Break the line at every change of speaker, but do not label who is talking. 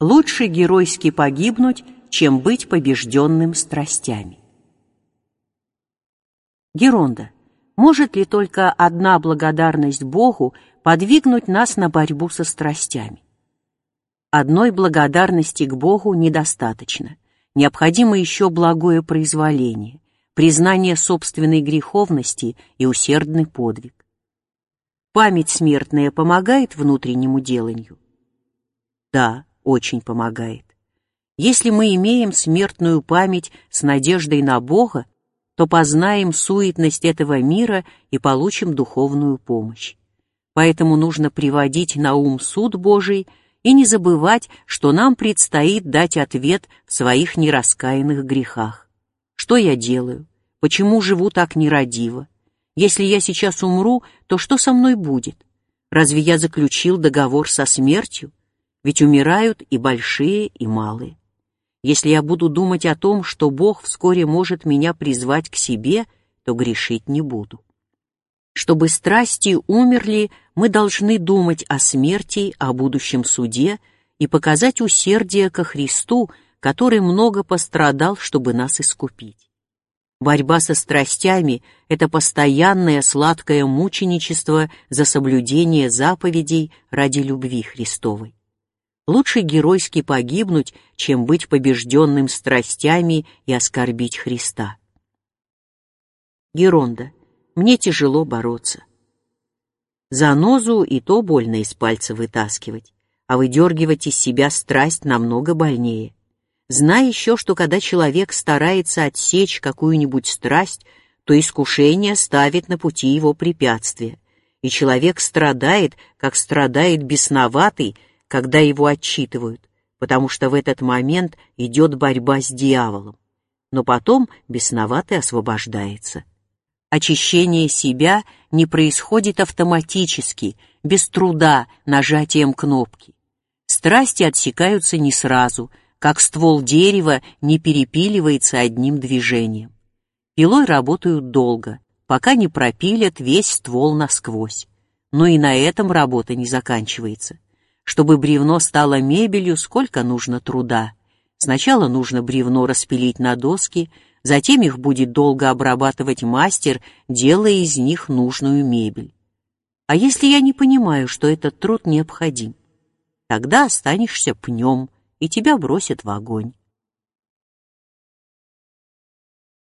Лучше геройски погибнуть, чем быть побежденным страстями. Геронда. Может ли только одна благодарность Богу подвигнуть нас на борьбу со страстями? Одной благодарности к Богу недостаточно. Необходимо еще благое произволение, признание собственной греховности и усердный подвиг. Память смертная помогает внутреннему деланию? Да, очень помогает. Если мы имеем смертную память с надеждой на Бога, то познаем суетность этого мира и получим духовную помощь. Поэтому нужно приводить на ум суд Божий и не забывать, что нам предстоит дать ответ в своих нераскаянных грехах. Что я делаю? Почему живу так нерадиво? Если я сейчас умру, то что со мной будет? Разве я заключил договор со смертью? Ведь умирают и большие, и малые. Если я буду думать о том, что Бог вскоре может меня призвать к себе, то грешить не буду. Чтобы страсти умерли, мы должны думать о смерти, о будущем суде и показать усердие ко Христу, который много пострадал, чтобы нас искупить. Борьба со страстями — это постоянное сладкое мученичество за соблюдение заповедей ради любви Христовой. Лучше геройски погибнуть, чем быть побежденным страстями и оскорбить Христа. Геронда. Мне тяжело бороться. Занозу и то больно из пальца вытаскивать, а выдергивать из себя страсть намного больнее. Знай еще, что когда человек старается отсечь какую-нибудь страсть, то искушение ставит на пути его препятствия, и человек страдает, как страдает бесноватый, когда его отчитывают, потому что в этот момент идет борьба с дьяволом. Но потом бесноватый освобождается. Очищение себя не происходит автоматически, без труда, нажатием кнопки. Страсти отсекаются не сразу, как ствол дерева не перепиливается одним движением. Пилой работают долго, пока не пропилят весь ствол насквозь. Но и на этом работа не заканчивается. Чтобы бревно стало мебелью, сколько нужно труда. Сначала нужно бревно распилить на доски, затем их будет долго обрабатывать мастер, делая из них нужную мебель. А если я не понимаю, что этот труд необходим? Тогда останешься пнем, и тебя бросят в огонь.